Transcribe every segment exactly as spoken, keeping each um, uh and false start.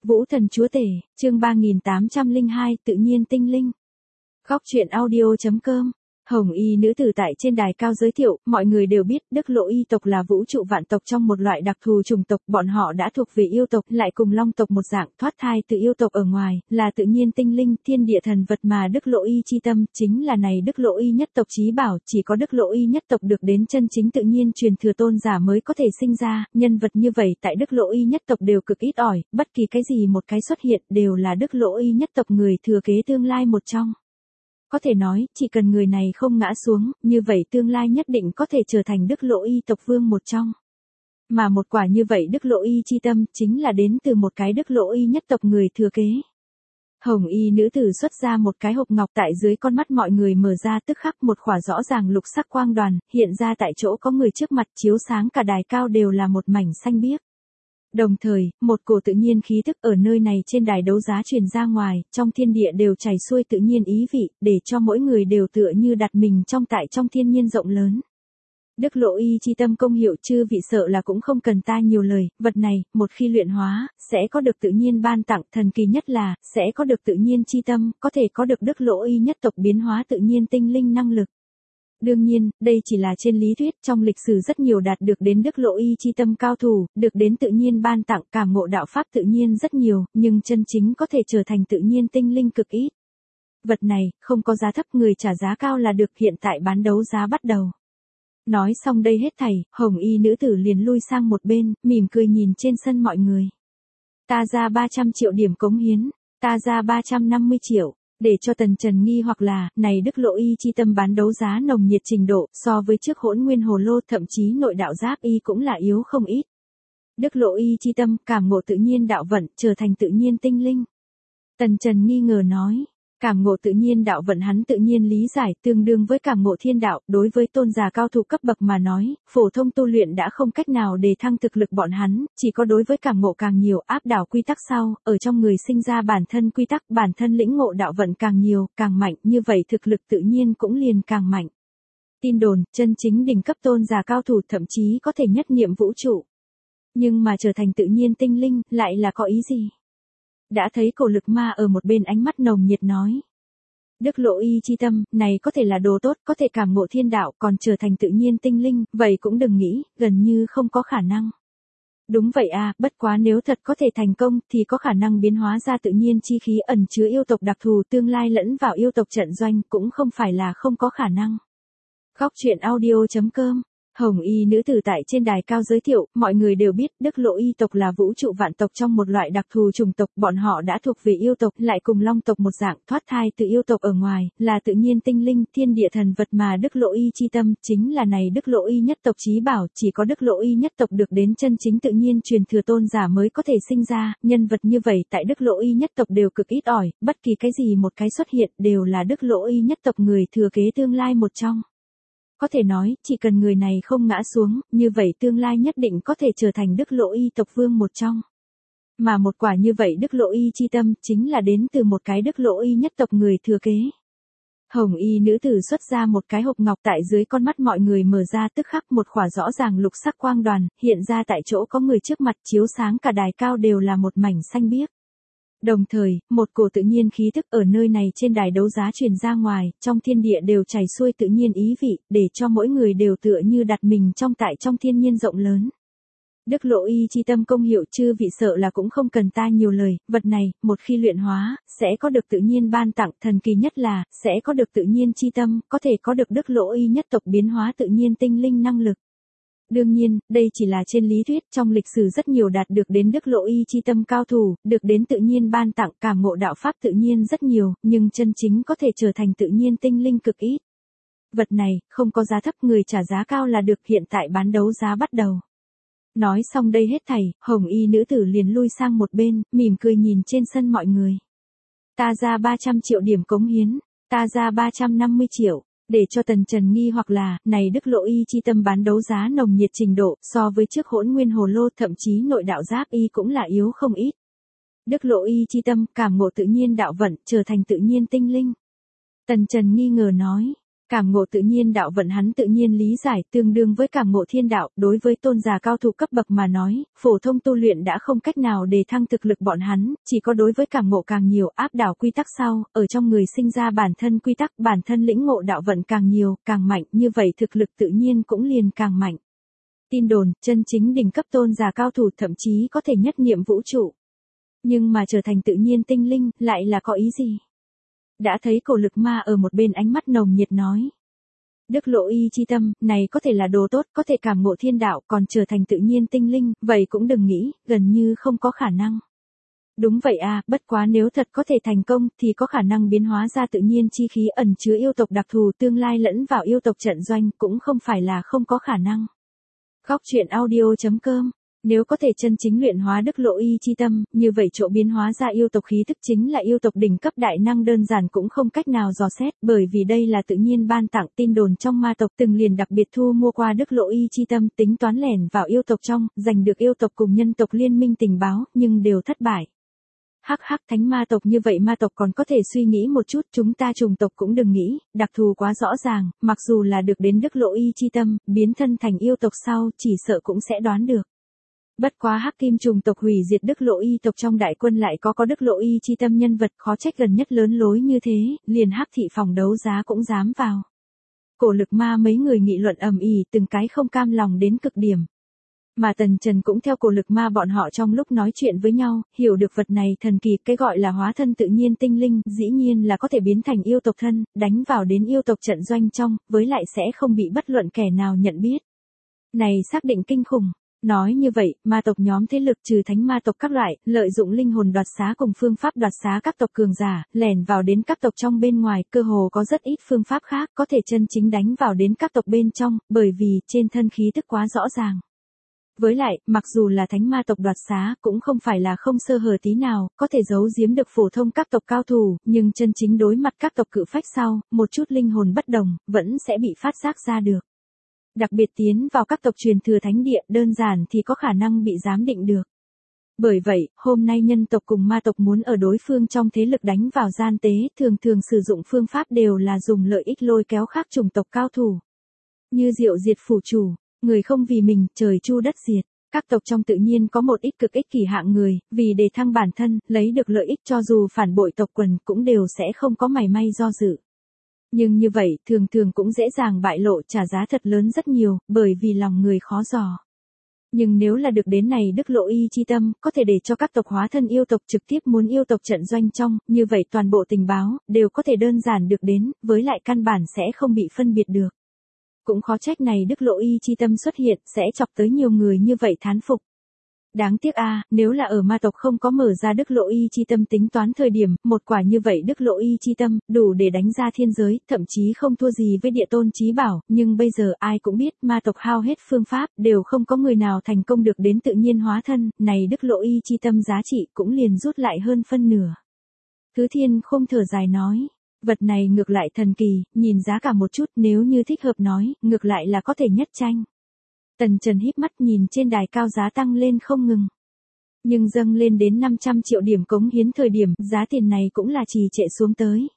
Vũ Thần Chúa Tể, chương ba nghìn tám trăm lẻ hai, tự nhiên tinh linh. Góc truyện audio chấm com. Hồng y nữ tử tại trên đài cao giới thiệu, mọi người đều biết Đức Lộ Y tộc là vũ trụ vạn tộc trong một loại đặc thù chủng tộc, bọn họ đã thuộc về yêu tộc, lại cùng long tộc một dạng, thoát thai từ yêu tộc ở ngoài, là tự nhiên tinh linh, thiên địa thần vật mà Đức Lộ Y chi tâm, chính là này Đức Lộ Y nhất tộc chí bảo, chỉ có Đức Lộ Y nhất tộc được đến chân chính tự nhiên truyền thừa tôn giả mới có thể sinh ra, nhân vật như vậy tại Đức Lộ Y nhất tộc đều cực ít ỏi, bất kỳ cái gì một cái xuất hiện đều là Đức Lộ Y nhất tộc người thừa kế tương lai một trong. Có thể nói, chỉ cần người này không ngã xuống, như vậy tương lai nhất định có thể trở thành Đức Lộ Y tộc vương một trong. Mà một quả như vậy Đức Lộ Y chi tâm, chính là đến từ một cái Đức Lộ Y nhất tộc người thừa kế. Hồng y nữ tử xuất ra một cái hộp ngọc tại dưới con mắt mọi người mở ra tức khắc một khỏa rõ ràng lục sắc quang đoàn, hiện ra tại chỗ có người trước mặt chiếu sáng cả đài cao đều là một mảnh xanh biếc. Đồng thời, một cổ tự nhiên khí tức ở nơi này trên đài đấu giá truyền ra ngoài, trong thiên địa đều chảy xuôi tự nhiên ý vị, để cho mỗi người đều tựa như đặt mình trong tại trong thiên nhiên rộng lớn. Đức Lộ Y chi tâm công hiệu chư vị sợ là cũng không cần ta nhiều lời, vật này, một khi luyện hóa, sẽ có được tự nhiên ban tặng, thần kỳ nhất là, sẽ có được tự nhiên chi tâm, có thể có được Đức Lộ Y nhất tộc biến hóa tự nhiên tinh linh năng lực. Đương nhiên, đây chỉ là trên lý thuyết, trong lịch sử rất nhiều đạt được đến Đức Lộ Y chi tâm cao thủ, được đến tự nhiên ban tặng cảm ngộ đạo pháp tự nhiên rất nhiều, nhưng chân chính có thể trở thành tự nhiên tinh linh cực ít. Vật này, không có giá thấp, người trả giá cao là được, hiện tại bán đấu giá bắt đầu. Nói xong đây hết thảy, hồng y nữ tử liền lui sang một bên, mỉm cười nhìn trên sân mọi người. Ta ra ba trăm triệu điểm cống hiến, ta ra ba trăm năm mươi triệu. Để cho Tần Trần nghi hoặc là, này Đức Lộ Y chi tâm bán đấu giá nồng nhiệt trình độ, so với trước Hỗn Nguyên Hồ Lô, thậm chí nội đạo Giáp Y cũng là yếu không ít. Đức Lộ Y chi tâm, cảm ngộ tự nhiên đạo vận, trở thành tự nhiên tinh linh. Tần Trần nghi ngờ nói, cảm ngộ tự nhiên đạo vận hắn tự nhiên lý giải, tương đương với cảm ngộ thiên đạo, đối với tôn giả cao thủ cấp bậc mà nói, phổ thông tu luyện đã không cách nào để thăng thực lực bọn hắn, chỉ có đối với cảm ngộ càng nhiều, áp đảo quy tắc sau, ở trong người sinh ra bản thân quy tắc, bản thân lĩnh ngộ đạo vận càng nhiều, càng mạnh, như vậy thực lực tự nhiên cũng liền càng mạnh. Tin đồn, chân chính đỉnh cấp tôn giả cao thủ thậm chí có thể nhất niệm vũ trụ. Nhưng mà trở thành tự nhiên tinh linh, lại là có ý gì? Đã thấy cổ lực ma ở một bên ánh mắt nồng nhiệt nói. Đức Lộ Y chi tâm, này có thể là đồ tốt, có thể cảm ngộ thiên đạo, còn trở thành tự nhiên tinh linh, vậy cũng đừng nghĩ, gần như không có khả năng. Đúng vậy à, bất quá nếu thật có thể thành công, thì có khả năng biến hóa ra tự nhiên chi khí ẩn chứa yêu tộc đặc thù tương lai lẫn vào yêu tộc trận doanh, cũng không phải là không có khả năng. Góc truyện audio chấm com. Hồng y nữ tử tại trên đài cao giới thiệu, mọi người đều biết Đức Lộ Y tộc là vũ trụ vạn tộc trong một loại đặc thù chủng tộc, bọn họ đã thuộc về yêu tộc, lại cùng long tộc một dạng, thoát thai từ yêu tộc ở ngoài, là tự nhiên tinh linh, thiên địa thần vật mà Đức Lộ Y chi tâm, chính là này Đức Lộ Y nhất tộc chí bảo, chỉ có Đức Lộ Y nhất tộc được đến chân chính tự nhiên truyền thừa tôn giả mới có thể sinh ra, nhân vật như vậy tại Đức Lộ Y nhất tộc đều cực ít ỏi, bất kỳ cái gì một cái xuất hiện đều là Đức Lộ Y nhất tộc người thừa kế tương lai một trong. Có thể nói, chỉ cần người này không ngã xuống, như vậy tương lai nhất định có thể trở thành Đức Lộ Y tộc vương một trong. Mà một quả như vậy Đức Lộ Y chi tâm, chính là đến từ một cái Đức Lộ Y nhất tộc người thừa kế. Hồng y nữ tử xuất ra một cái hộp ngọc tại dưới con mắt mọi người mở ra tức khắc một khỏa rõ ràng lục sắc quang đoàn, hiện ra tại chỗ có người trước mặt chiếu sáng cả đài cao đều là một mảnh xanh biếc. Đồng thời, một cổ tự nhiên khí tức ở nơi này trên đài đấu giá truyền ra ngoài, trong thiên địa đều chảy xuôi tự nhiên ý vị, để cho mỗi người đều tựa như đặt mình trong tại trong thiên nhiên rộng lớn. Đức Lộ Y chi tâm công hiệu chư vị sợ là cũng không cần ta nhiều lời, vật này, một khi luyện hóa, sẽ có được tự nhiên ban tặng, thần kỳ nhất là, sẽ có được tự nhiên chi tâm, có thể có được Đức Lộ Y nhất tộc biến hóa tự nhiên tinh linh năng lực. Đương nhiên, đây chỉ là trên lý thuyết, trong lịch sử rất nhiều đạt được đến Đức Lộ Y chi tâm cao thủ, được đến tự nhiên ban tặng cảm ngộ đạo pháp tự nhiên rất nhiều, nhưng chân chính có thể trở thành tự nhiên tinh linh cực ít. Vật này, không có giá thấp, người trả giá cao là được, hiện tại bán đấu giá bắt đầu. Nói xong đây hết thảy, hồng y nữ tử liền lui sang một bên, mỉm cười nhìn trên sân mọi người. Ta ra ba trăm triệu điểm cống hiến, ta ra ba trăm năm mươi triệu. Để cho Tần Trần nghi hoặc là, này Đức Lộ Y chi tâm bán đấu giá nồng nhiệt trình độ, so với trước Hỗn Nguyên Hồ Lô, thậm chí nội đạo Giáp Y cũng là yếu không ít. Đức Lộ Y chi tâm, cảm ngộ tự nhiên đạo vận, trở thành tự nhiên tinh linh. Tần Trần nghi ngờ nói, Cảm ngộ tự nhiên đạo vận hắn tự nhiên lý giải tương đương với cảm ngộ thiên đạo, đối với tôn giả cao thủ cấp bậc mà nói, phổ thông tu luyện đã không cách nào để thăng thực lực bọn hắn, chỉ có đối với cảm ngộ càng nhiều áp đảo quy tắc sau, ở trong người sinh ra bản thân quy tắc, bản thân lĩnh ngộ đạo vận càng nhiều, càng mạnh, như vậy thực lực tự nhiên cũng liền càng mạnh. Tin đồn, chân chính đỉnh cấp tôn giả cao thủ thậm chí có thể nhất niệm vũ trụ. Nhưng mà trở thành tự nhiên tinh linh, lại là có ý gì? Đã thấy cổ lực ma ở một bên ánh mắt nồng nhiệt nói. Đức lộ y chi tâm, này có thể là đồ tốt, có thể cảm ngộ thiên đạo, còn trở thành tự nhiên tinh linh, vậy cũng đừng nghĩ, gần như không có khả năng. Đúng vậy à, bất quá nếu thật có thể thành công, thì có khả năng biến hóa ra tự nhiên chi khí ẩn chứa yêu tộc đặc thù tương lai lẫn vào yêu tộc trận doanh, cũng không phải là không có khả năng. Góc truyện audio chấm com. Nếu có thể chân chính luyện hóa đức lộ y chi tâm, như vậy chỗ biến hóa ra yêu tộc khí thức chính là yêu tộc đỉnh cấp đại năng đơn giản cũng không cách nào dò xét, bởi vì đây là tự nhiên ban tặng. Tin đồn trong ma tộc từng liền đặc biệt thu mua qua đức lộ y chi tâm, tính toán lẻn vào yêu tộc trong, giành được yêu tộc cùng nhân tộc liên minh tình báo, nhưng đều thất bại. Hắc hắc, thánh ma tộc như vậy ma tộc còn có thể suy nghĩ một chút, chúng ta trùng tộc cũng đừng nghĩ, đặc thù quá rõ ràng, mặc dù là được đến đức lộ y chi tâm, biến thân thành yêu tộc sau, chỉ sợ cũng sẽ đoán được. Bất quá hắc kim trùng tộc hủy diệt đức lộ y tộc trong đại quân lại có có đức lộ y chi tâm nhân vật, khó trách gần nhất lớn lối như thế, liền hắc thị phòng đấu giá cũng dám vào. Cổ lực ma mấy người nghị luận ầm ĩ, từng cái không cam lòng đến cực điểm. Mà Tần Trần cũng theo cổ lực ma bọn họ trong lúc nói chuyện với nhau, hiểu được vật này thần kỳ, cái gọi là hóa thân tự nhiên tinh linh, dĩ nhiên là có thể biến thành yêu tộc thân, đánh vào đến yêu tộc trận doanh trong, với lại sẽ không bị bất luận kẻ nào nhận biết. Này xác định kinh khủng. Nói như vậy, ma tộc nhóm thế lực trừ thánh ma tộc các loại, lợi dụng linh hồn đoạt xá cùng phương pháp đoạt xá các tộc cường giả, lẻn vào đến các tộc trong bên ngoài, cơ hồ có rất ít phương pháp khác có thể chân chính đánh vào đến các tộc bên trong, bởi vì trên thân khí tức quá rõ ràng. Với lại, mặc dù là thánh ma tộc đoạt xá, cũng không phải là không sơ hở tí nào, có thể giấu giếm được phổ thông các tộc cao thủ, nhưng chân chính đối mặt các tộc cự phách sau, một chút linh hồn bất đồng, vẫn sẽ bị phát giác ra được. Đặc biệt tiến vào các tộc truyền thừa thánh địa, đơn giản thì có khả năng bị giám định được. Bởi vậy, hôm nay nhân tộc cùng ma tộc muốn ở đối phương trong thế lực đánh vào gian tế, thường thường sử dụng phương pháp đều là dùng lợi ích lôi kéo khác chủng tộc cao thủ. Như diệu diệt phủ chủ, người không vì mình, trời chu đất diệt. Các tộc trong tự nhiên có một ít cực ích kỷ hạng người, vì để thăng bản thân, lấy được lợi ích cho dù phản bội tộc quần cũng đều sẽ không có mảy may do dự. Nhưng như vậy, thường thường cũng dễ dàng bại lộ, trả giá thật lớn rất nhiều, bởi vì lòng người khó dò. Nhưng nếu là được đến này đức lộ y chi tâm, có thể để cho các tộc hóa thân yêu tộc trực tiếp muốn yêu tộc trận doanh trong, như vậy toàn bộ tình báo, đều có thể đơn giản được đến, với lại căn bản sẽ không bị phân biệt được. Cũng khó trách này đức lộ y chi tâm xuất hiện, sẽ chọc tới nhiều người như vậy thán phục. Đáng tiếc a, à, nếu là ở ma tộc không có mở ra đức lộ y chi tâm tính toán thời điểm, một quả như vậy đức lộ y chi tâm, đủ để đánh ra thiên giới, thậm chí không thua gì với địa tôn chí bảo, nhưng bây giờ ai cũng biết, ma tộc hao hết phương pháp, đều không có người nào thành công được đến tự nhiên hóa thân, này đức lộ y chi tâm giá trị cũng liền rút lại hơn phân nửa. Thứ Thiên không thở dài nói, vật này ngược lại thần kỳ, nhìn giá cả một chút, nếu như thích hợp nói, ngược lại là có thể nhất tranh. Tần Trần híp mắt nhìn trên đài cao giá tăng lên không ngừng. Nhưng dâng lên đến năm trăm triệu điểm cống hiến thời điểm, giá tiền này cũng là trì trệ xuống tới.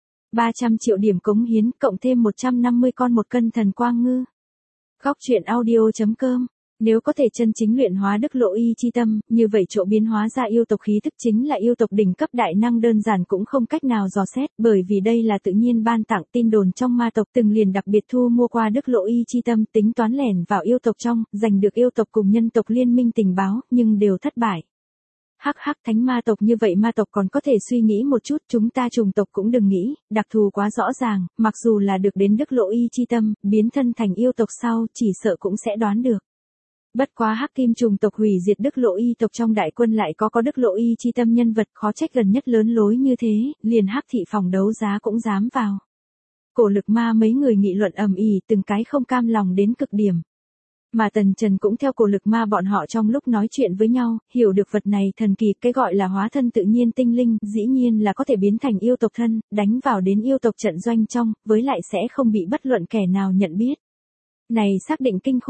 ba trăm triệu điểm cống hiến, cộng thêm một trăm năm mươi con một cân thần quang ngư. Góc truyện audio chấm com. Nếu có thể chân chính luyện hóa đức lộ y chi tâm, như vậy chỗ biến hóa ra yêu tộc khí thức chính là yêu tộc đỉnh cấp đại năng đơn giản cũng không cách nào dò xét, bởi vì đây là tự nhiên ban tặng. Tin đồn trong ma tộc từng liền đặc biệt thu mua qua đức lộ y chi tâm, tính toán lẻn vào yêu tộc trong, giành được yêu tộc cùng nhân tộc liên minh tình báo, nhưng đều thất bại. Hắc hắc, thánh ma tộc như vậy ma tộc còn có thể suy nghĩ một chút, chúng ta trùng tộc cũng đừng nghĩ, đặc thù quá rõ ràng, mặc dù là được đến đức lộ y chi tâm, biến thân thành yêu tộc sau, chỉ sợ cũng sẽ đoán được. Bất quá hắc kim trùng tộc hủy diệt đức lộ y tộc trong đại quân lại có có đức lộ y chi tâm nhân vật, khó trách gần nhất lớn lối như thế, liền hắc thị phòng đấu giá cũng dám vào. Cổ lực ma mấy người nghị luận ầm ĩ, từng cái không cam lòng đến cực điểm. Mà Tần Trần cũng theo cổ lực ma bọn họ trong lúc nói chuyện với nhau, hiểu được vật này thần kỳ, cái gọi là hóa thân tự nhiên tinh linh, dĩ nhiên là có thể biến thành yêu tộc thân, đánh vào đến yêu tộc trận doanh trong, với lại sẽ không bị bất luận kẻ nào nhận biết. Này xác định kinh khủng.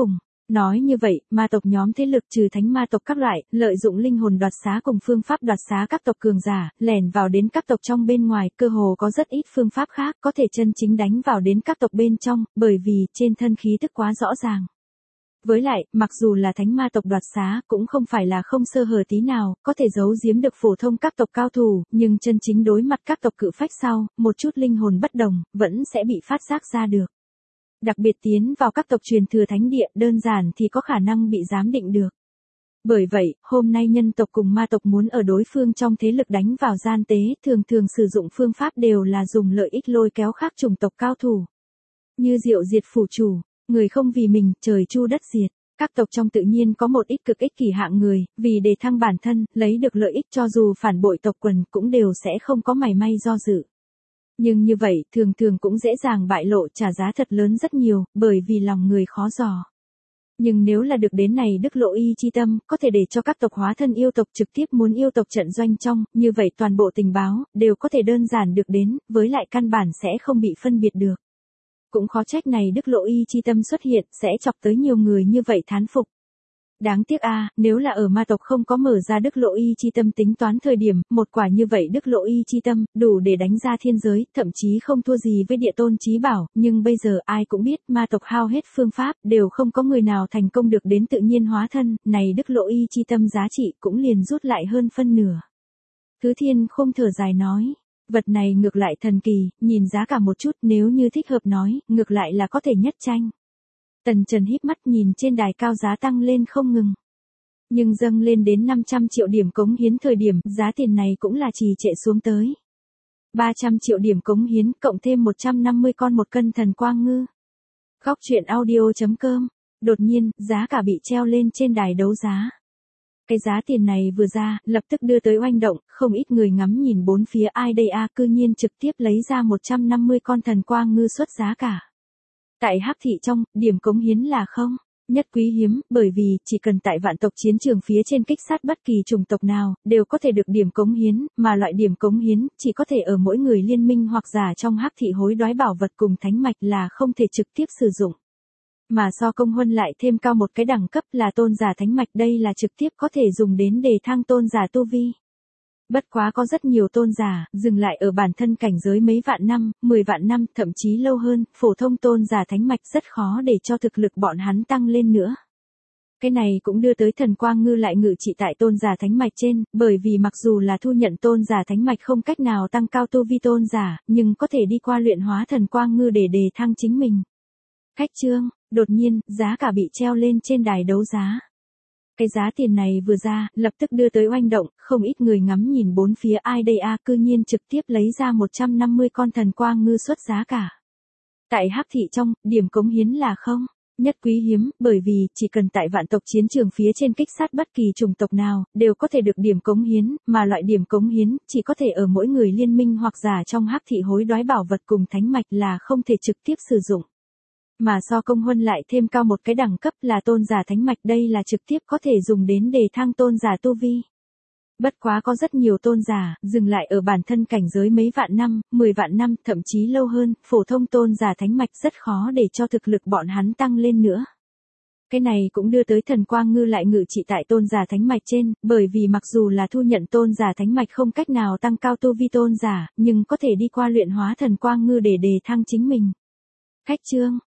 Nói như vậy, ma tộc nhóm thế lực trừ thánh ma tộc các loại, lợi dụng linh hồn đoạt xá cùng phương pháp đoạt xá các tộc cường giả, lẻn vào đến các tộc trong bên ngoài, cơ hồ có rất ít phương pháp khác có thể chân chính đánh vào đến các tộc bên trong, bởi vì trên thân khí tức quá rõ ràng. Với lại, mặc dù là thánh ma tộc đoạt xá, cũng không phải là không sơ hở tí nào, có thể giấu giếm được phổ thông các tộc cao thủ, nhưng chân chính đối mặt các tộc cự phách sau, một chút linh hồn bất đồng, vẫn sẽ bị phát giác ra được. Đặc biệt tiến vào các tộc truyền thừa thánh địa, đơn giản thì có khả năng bị giám định được. Bởi vậy, hôm nay nhân tộc cùng ma tộc muốn ở đối phương trong thế lực đánh vào gian tế, thường thường sử dụng phương pháp đều là dùng lợi ích lôi kéo khác chủng tộc cao thủ. Như diệu diệt phủ chủ, người không vì mình, trời chu đất diệt. Các tộc trong tự nhiên có một ít cực ích kỷ hạng người, vì để thăng bản thân, lấy được lợi ích cho dù phản bội tộc quần cũng đều sẽ không có mảy may do dự. Nhưng như vậy, thường thường cũng dễ dàng bại lộ, trả giá thật lớn rất nhiều, bởi vì lòng người khó dò. Nhưng nếu là được đến này đức lộ y chi tâm, có thể để cho các tộc hóa thân yêu tộc trực tiếp muốn yêu tộc trận doanh trong, như vậy toàn bộ tình báo, đều có thể đơn giản được đến, với lại căn bản sẽ không bị phân biệt được. Cũng khó trách này đức lộ y chi tâm xuất hiện, sẽ chọc tới nhiều người như vậy thán phục. Đáng tiếc a, à, nếu là ở ma tộc không có mở ra đức lộ y chi tâm tính toán thời điểm, một quả như vậy đức lộ y chi tâm, đủ để đánh ra thiên giới, thậm chí không thua gì với địa tôn chí bảo, nhưng bây giờ ai cũng biết, ma tộc hao hết phương pháp, đều không có người nào thành công được đến tự nhiên hóa thân, này đức lộ y chi tâm giá trị cũng liền rút lại hơn phân nửa. Thứ Thiên Khôn thở dài nói, vật này ngược lại thần kỳ, nhìn giá cả một chút, nếu như thích hợp nói, ngược lại là có thể nhất tranh. Tần Trần híp mắt nhìn trên đài cao giá tăng lên không ngừng. Nhưng dâng lên đến năm trăm triệu điểm cống hiến thời điểm, giá tiền này cũng là trì trệ xuống tới. ba trăm triệu điểm cống hiến, cộng thêm một trăm năm mươi con một cân thần quang ngư. Góc truyện audio chấm com. Đột nhiên, giá cả bị treo lên trên đài đấu giá. Cái giá tiền này vừa ra, lập tức đưa tới oanh động, không ít người ngắm nhìn bốn phía ai đây a, cư nhiên trực tiếp lấy ra một trăm năm mươi con thần quang ngư xuất giá cả. Tại Hắc thị trong, điểm cống hiến là không, nhất quý hiếm, bởi vì, chỉ cần tại vạn tộc chiến trường phía trên kích sát bất kỳ chủng tộc nào, đều có thể được điểm cống hiến, mà loại điểm cống hiến, chỉ có thể ở mỗi người liên minh hoặc giả trong Hắc thị hối đoái bảo vật cùng thánh mạch là không thể trực tiếp sử dụng. Mà so công huân lại thêm cao một cái đẳng cấp là tôn giả thánh mạch, đây là trực tiếp có thể dùng đến để thăng tôn giả tu vi. Bất quá có rất nhiều tôn giả, dừng lại ở bản thân cảnh giới mấy vạn năm, mười vạn năm, thậm chí lâu hơn, phổ thông tôn giả thánh mạch rất khó để cho thực lực bọn hắn tăng lên nữa. Cái này cũng đưa tới thần quang ngư lại ngự trị tại tôn giả thánh mạch trên, bởi vì mặc dù là thu nhận tôn giả thánh mạch không cách nào tăng cao tu vi tôn giả, nhưng có thể đi qua luyện hóa thần quang ngư để đề thăng chính mình. Khách trương, đột nhiên, giá cả bị treo lên trên đài đấu giá. Cái giá tiền này vừa ra, lập tức đưa tới oanh động, không ít người ngắm nhìn bốn phía ai đây a, cư nhiên trực tiếp lấy ra một trăm năm mươi con thần quang ngư xuất giá cả. Tại Hắc thị trong, điểm cống hiến là không, nhất quý hiếm, bởi vì, chỉ cần tại vạn tộc chiến trường phía trên kích sát bất kỳ chủng tộc nào, đều có thể được điểm cống hiến, mà loại điểm cống hiến, chỉ có thể ở mỗi người liên minh hoặc giả trong Hắc thị hối đoái bảo vật cùng thánh mạch là không thể trực tiếp sử dụng. Mà so công huân lại thêm cao một cái đẳng cấp là tôn giả thánh mạch, đây là trực tiếp có thể dùng đến để thăng tôn giả tu vi. Bất quá có rất nhiều tôn giả, dừng lại ở bản thân cảnh giới mấy vạn năm, mười vạn năm, thậm chí lâu hơn, phổ thông tôn giả thánh mạch rất khó để cho thực lực bọn hắn tăng lên nữa. Cái này cũng đưa tới thần quang ngư lại ngự trị tại tôn giả thánh mạch trên, bởi vì mặc dù là thu nhận tôn giả thánh mạch không cách nào tăng cao tu vi tôn giả, nhưng có thể đi qua luyện hóa thần quang ngư để đề thăng chính mình. Khách trương,